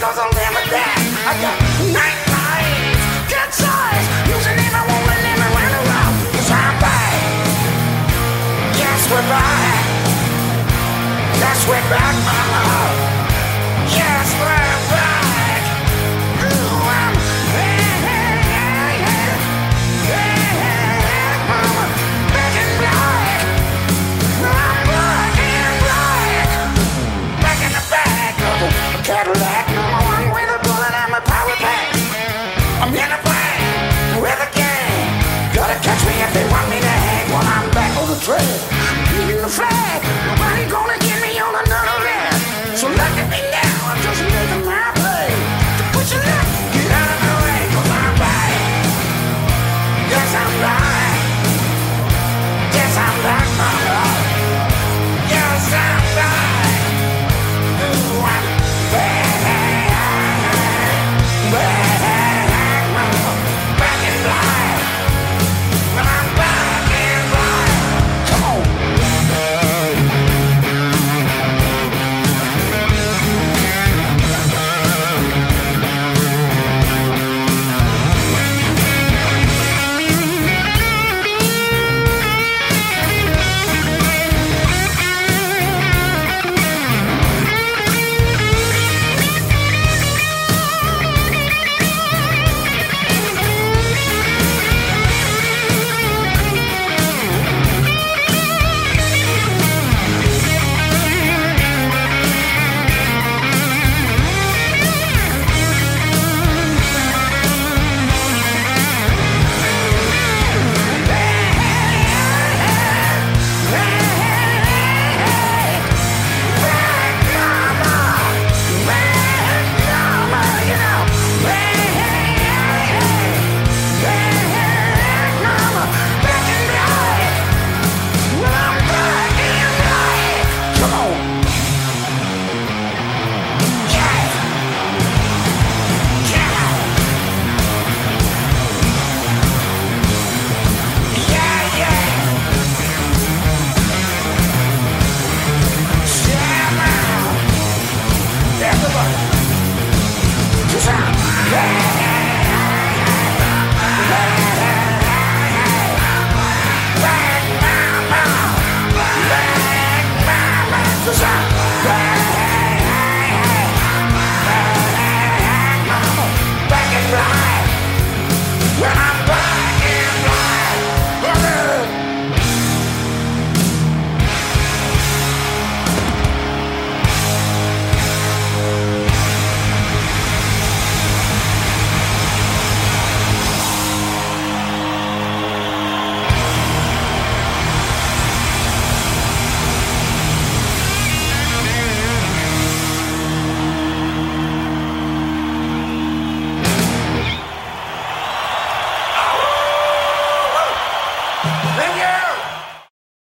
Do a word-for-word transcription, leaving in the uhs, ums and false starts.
cause I'll never die. I got nine lives, good size, using it, I won't let them run around. Cause I'm back, yes we're back, yes we're back, mama, yes we're back. Ooh, I'm back, back, mama, back in black. I'm back in black, back in the back of a Cadillac, number one with a bullet and my power pack. I'm in a plane with a gang. Gotta catch me if they want me to hang. While I'm back on the trail, leaving the flag. Nobody gonna get me on another land. So look at me now, I'm just making my play. To push it up, get out of the way, cause I'm back. Yes, I'm back. Yes, I'm back, mama. Yes, I'm back. Ooh, I'm back. Back, mama. Back in black. When I'm back in black. Come on. Cause I'm